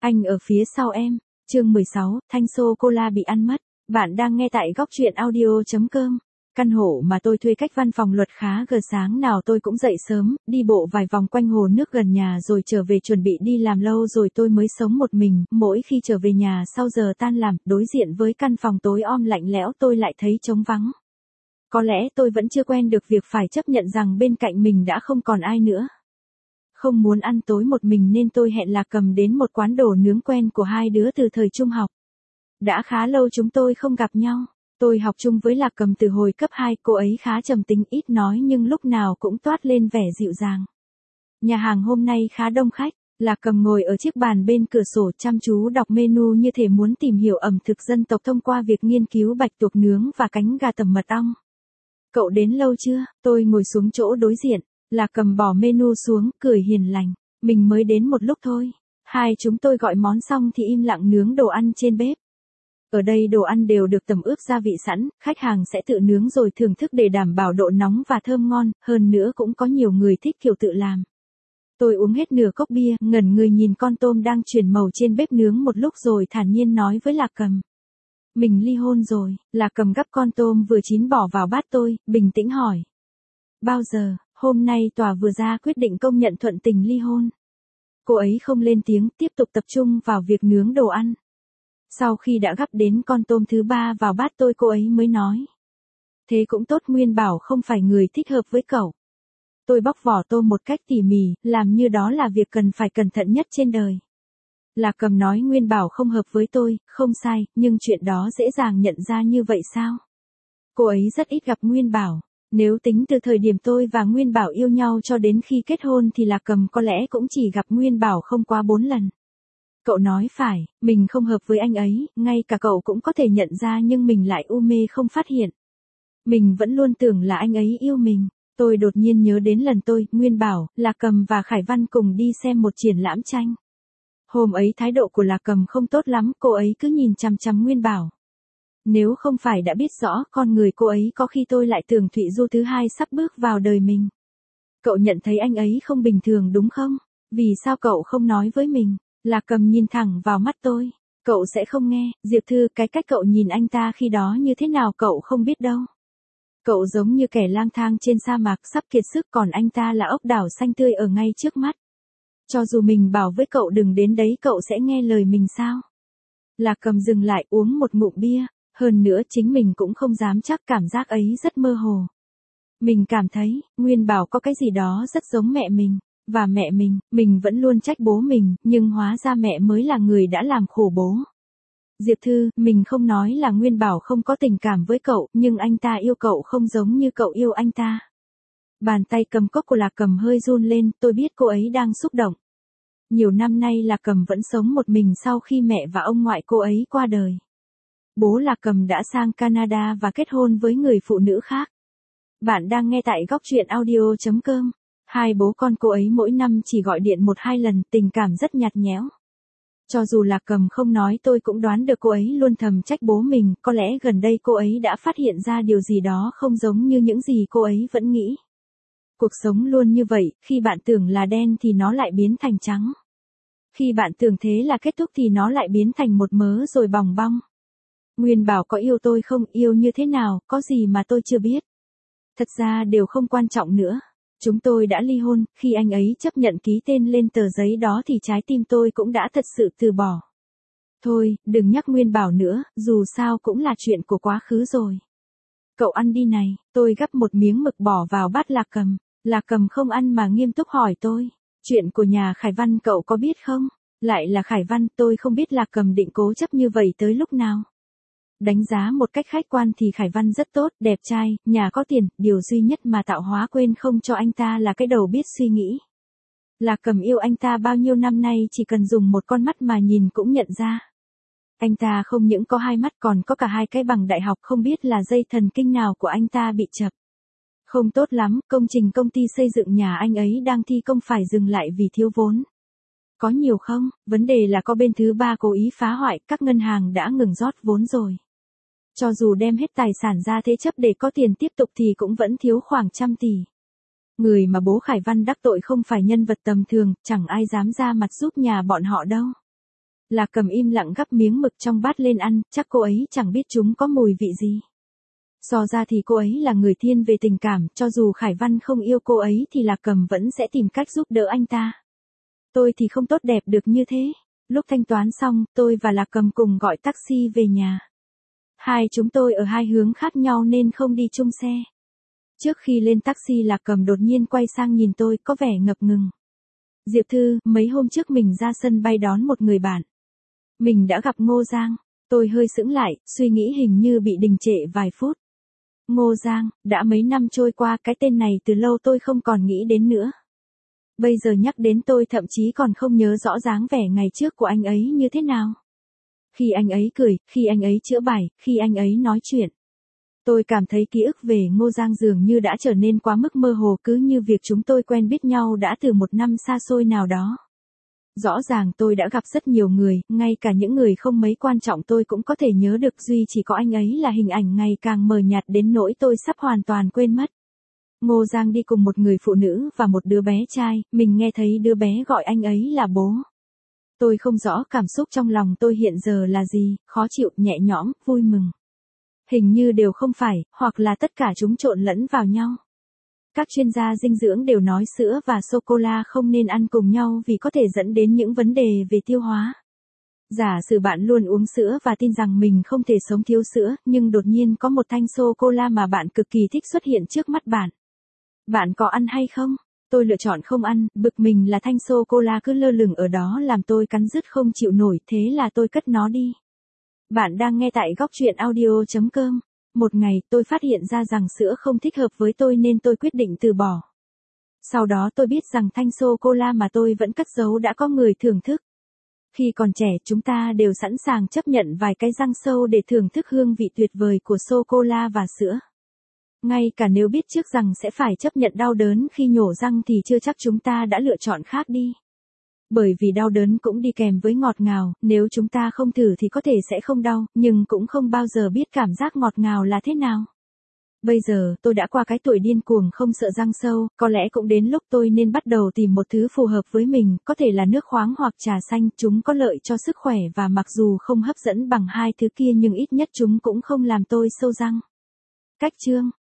Anh ở phía sau em. Chương 16, thanh sô-cô-la bị ăn mất. Bạn đang nghe tại góc truyện audio.com. Căn hộ mà tôi thuê cách văn phòng luật khá gần, sáng nào tôi cũng dậy sớm, đi bộ vài vòng quanh hồ nước gần nhà rồi trở về chuẩn bị đi làm. Lâu rồi tôi mới sống một mình, mỗi khi trở về nhà sau giờ tan làm, đối diện với căn phòng tối om lạnh lẽo tôi lại thấy trống vắng. Có lẽ tôi vẫn chưa quen được việc phải chấp nhận rằng bên cạnh mình đã không còn ai nữa. Không muốn ăn tối một mình nên tôi hẹn Lạc Cầm đến một quán đồ nướng quen của hai đứa từ thời trung học. Đã khá lâu chúng tôi không gặp nhau. Tôi học chung với Lạc Cầm từ hồi cấp 2, cô ấy khá trầm tính ít nói nhưng lúc nào cũng toát lên vẻ dịu dàng. Nhà hàng hôm nay khá đông khách, Lạc Cầm ngồi ở chiếc bàn bên cửa sổ chăm chú đọc menu như thể muốn tìm hiểu ẩm thực dân tộc thông qua việc nghiên cứu bạch tuộc nướng và cánh gà tẩm mật ong. Cậu đến lâu chưa? Tôi ngồi xuống chỗ đối diện, Lạc Cầm bỏ menu xuống, cười hiền lành. Mình mới đến một lúc thôi. Hai chúng tôi gọi món xong thì im lặng nướng đồ ăn trên bếp. Ở đây đồ ăn đều được tẩm ướp gia vị sẵn, khách hàng sẽ tự nướng rồi thưởng thức để đảm bảo độ nóng và thơm ngon, hơn nữa cũng có nhiều người thích kiểu tự làm. Tôi uống hết nửa cốc bia, ngẩn người nhìn con tôm đang chuyển màu trên bếp nướng một lúc rồi thản nhiên nói với Lạc Cầm. Mình ly hôn rồi. Lạc Cầm gắp con tôm vừa chín bỏ vào bát tôi, bình tĩnh hỏi. Bao giờ? Hôm nay tòa vừa ra quyết định công nhận thuận tình ly hôn. Cô ấy không lên tiếng, tiếp tục tập trung vào việc nướng đồ ăn. Sau khi đã gắp đến con tôm thứ 3 vào bát tôi, cô ấy mới nói. Thế cũng tốt, Nguyên bảo không phải người thích hợp với cậu. Tôi bóc vỏ tôm một cách tỉ mỉ, làm như đó là việc cần phải cẩn thận nhất trên đời. Lạc Cầm nói Nguyên bảo không hợp với tôi, không sai, nhưng chuyện đó dễ dàng nhận ra như vậy sao? Cô ấy rất ít gặp Nguyên bảo. Nếu tính từ thời điểm tôi và Nguyên bảo yêu nhau cho đến khi kết hôn thì Lạc Cầm có lẽ cũng chỉ gặp Nguyên bảo không quá 4 lần. Cậu nói phải, mình không hợp với anh ấy, ngay cả cậu cũng có thể nhận ra nhưng mình lại u mê không phát hiện. Mình vẫn luôn tưởng là anh ấy yêu mình. Tôi đột nhiên nhớ đến lần tôi, Nguyên bảo, Lạc Cầm và Khải Văn cùng đi xem một triển lãm tranh. Hôm ấy thái độ của Lạc Cầm không tốt lắm, cô ấy cứ nhìn chằm chằm Nguyên bảo. Nếu không phải đã biết rõ con người cô ấy có khi tôi lại tưởng Thụy Du thứ 2 sắp bước vào đời mình. Cậu nhận thấy anh ấy không bình thường đúng không? Vì sao cậu không nói với mình? Lạc Cầm nhìn thẳng vào mắt tôi. Cậu sẽ không nghe, Diệp Thư, cái cách cậu nhìn anh ta khi đó như thế nào cậu không biết đâu. Cậu giống như kẻ lang thang trên sa mạc sắp kiệt sức, còn anh ta là ốc đảo xanh tươi ở ngay trước mắt. Cho dù mình bảo với cậu đừng đến đấy cậu sẽ nghe lời mình sao? Lạc Cầm dừng lại uống một ngụm bia, hơn nữa chính mình cũng không dám chắc, cảm giác ấy rất mơ hồ. Mình cảm thấy, Nguyên bảo có cái gì đó rất giống mẹ mình, và mẹ mình vẫn luôn trách bố mình, nhưng hóa ra mẹ mới là người đã làm khổ bố. Diệp Thư, mình không nói là Nguyên bảo không có tình cảm với cậu, nhưng anh ta yêu cậu không giống như cậu yêu anh ta. Bàn tay cầm cốc của Lạc Cầm hơi run lên, tôi biết cô ấy đang xúc động. Nhiều năm nay Lạc Cầm vẫn sống một mình sau khi mẹ và ông ngoại cô ấy qua đời. Bố Lạc Cầm đã sang Canada và kết hôn với người phụ nữ khác. Bạn đang nghe tại góc truyện audio.com. Hai bố con cô ấy mỗi năm chỉ gọi điện 1-2 lần, tình cảm rất nhạt nhẽo. Cho dù Lạc Cầm không nói tôi cũng đoán được cô ấy luôn thầm trách bố mình, có lẽ gần đây cô ấy đã phát hiện ra điều gì đó không giống như những gì cô ấy vẫn nghĩ. Cuộc sống luôn như vậy, khi bạn tưởng là đen thì nó lại biến thành trắng. Khi bạn tưởng thế là kết thúc thì nó lại biến thành một mớ rồi bòng bong. Nguyên bảo có yêu tôi không, yêu như thế nào, có gì mà tôi chưa biết. Thật ra đều không quan trọng nữa. Chúng tôi đã ly hôn, khi anh ấy chấp nhận ký tên lên tờ giấy đó thì trái tim tôi cũng đã thật sự từ bỏ. Thôi, đừng nhắc Nguyên bảo nữa, dù sao cũng là chuyện của quá khứ rồi. Cậu ăn đi này, tôi gắp một miếng mực bỏ vào bát Lạc Cầm. Lạc Cầm không ăn mà nghiêm túc hỏi tôi. Chuyện của nhà Khải Văn cậu có biết không? Lại là Khải Văn, tôi không biết Lạc Cầm định cố chấp như vậy tới lúc nào. Đánh giá một cách khách quan thì Khải Văn rất tốt, đẹp trai, nhà có tiền, điều duy nhất mà Tạo Hóa quên không cho anh ta là cái đầu biết suy nghĩ. Lạc Cầm yêu anh ta bao nhiêu năm nay chỉ cần dùng một con mắt mà nhìn cũng nhận ra. Anh ta không những có 2 mắt còn có cả 2 cái bằng đại học, không biết là dây thần kinh nào của anh ta bị chập. Không tốt lắm, công trình công ty xây dựng nhà anh ấy đang thi công phải dừng lại vì thiếu vốn. Có nhiều không? Vấn đề là có bên thứ 3 cố ý phá hoại, các ngân hàng đã ngừng rót vốn rồi. Cho dù đem hết tài sản ra thế chấp để có tiền tiếp tục thì cũng vẫn thiếu khoảng 100 tỷ. Người mà bố Khải Văn đắc tội không phải nhân vật tầm thường, chẳng ai dám ra mặt giúp nhà bọn họ đâu. Lạc Cầm im lặng gắp miếng mực trong bát lên ăn, chắc cô ấy chẳng biết chúng có mùi vị gì. So ra thì cô ấy là người thiên về tình cảm, cho dù Khải Văn không yêu cô ấy thì Lạc Cầm vẫn sẽ tìm cách giúp đỡ anh ta. Tôi thì không tốt đẹp được như thế. Lúc thanh toán xong, tôi và Lạc Cầm cùng gọi taxi về nhà. Hai chúng tôi ở hai hướng khác nhau nên không đi chung xe. Trước khi lên taxi Lạc Cầm đột nhiên quay sang nhìn tôi có vẻ ngập ngừng. Diệp Thư, mấy hôm trước mình ra sân bay đón một người bạn. Mình đã gặp Ngô Giang. Tôi hơi sững lại, suy nghĩ hình như bị đình trệ vài phút. Ngô Giang, đã mấy năm trôi qua cái tên này từ lâu tôi không còn nghĩ đến nữa. Bây giờ nhắc đến tôi thậm chí còn không nhớ rõ dáng vẻ ngày trước của anh ấy như thế nào. Khi anh ấy cười, khi anh ấy chữa bài, khi anh ấy nói chuyện. Tôi cảm thấy ký ức về Ngô Giang dường như đã trở nên quá mức mơ hồ, cứ như việc chúng tôi quen biết nhau đã từ một năm xa xôi nào đó. Rõ ràng tôi đã gặp rất nhiều người, ngay cả những người không mấy quan trọng tôi cũng có thể nhớ được, duy chỉ có anh ấy là hình ảnh ngày càng mờ nhạt đến nỗi tôi sắp hoàn toàn quên mất. Ngô Giang đi cùng một người phụ nữ và một đứa bé trai, mình nghe thấy đứa bé gọi anh ấy là bố. Tôi không rõ cảm xúc trong lòng tôi hiện giờ là gì, khó chịu, nhẹ nhõm, vui mừng. Hình như đều không phải, hoặc là tất cả chúng trộn lẫn vào nhau. Các chuyên gia dinh dưỡng đều nói sữa và sô-cô-la không nên ăn cùng nhau vì có thể dẫn đến những vấn đề về tiêu hóa. Giả sử bạn luôn uống sữa và tin rằng mình không thể sống thiếu sữa, nhưng đột nhiên có một thanh sô-cô-la mà bạn cực kỳ thích xuất hiện trước mắt bạn. Bạn có ăn hay không? Tôi lựa chọn không ăn, bực mình là thanh sô-cô-la cứ lơ lửng ở đó làm tôi cắn rứt không chịu nổi, thế là tôi cất nó đi. Bạn đang nghe tại góc truyện audio.com. Một ngày, tôi phát hiện ra rằng sữa không thích hợp với tôi nên tôi quyết định từ bỏ. Sau đó tôi biết rằng thanh sô-cô-la mà tôi vẫn cất giấu đã có người thưởng thức. Khi còn trẻ chúng ta đều sẵn sàng chấp nhận vài cái răng sâu để thưởng thức hương vị tuyệt vời của sô-cô-la và sữa. Ngay cả nếu biết trước rằng sẽ phải chấp nhận đau đớn khi nhổ răng thì chưa chắc chúng ta đã lựa chọn khác đi. Bởi vì đau đớn cũng đi kèm với ngọt ngào, nếu chúng ta không thử thì có thể sẽ không đau, nhưng cũng không bao giờ biết cảm giác ngọt ngào là thế nào. Bây giờ, tôi đã qua cái tuổi điên cuồng không sợ răng sâu, có lẽ cũng đến lúc tôi nên bắt đầu tìm một thứ phù hợp với mình, có thể là nước khoáng hoặc trà xanh, chúng có lợi cho sức khỏe và mặc dù không hấp dẫn bằng hai thứ kia nhưng ít nhất chúng cũng không làm tôi sâu răng. Cách chương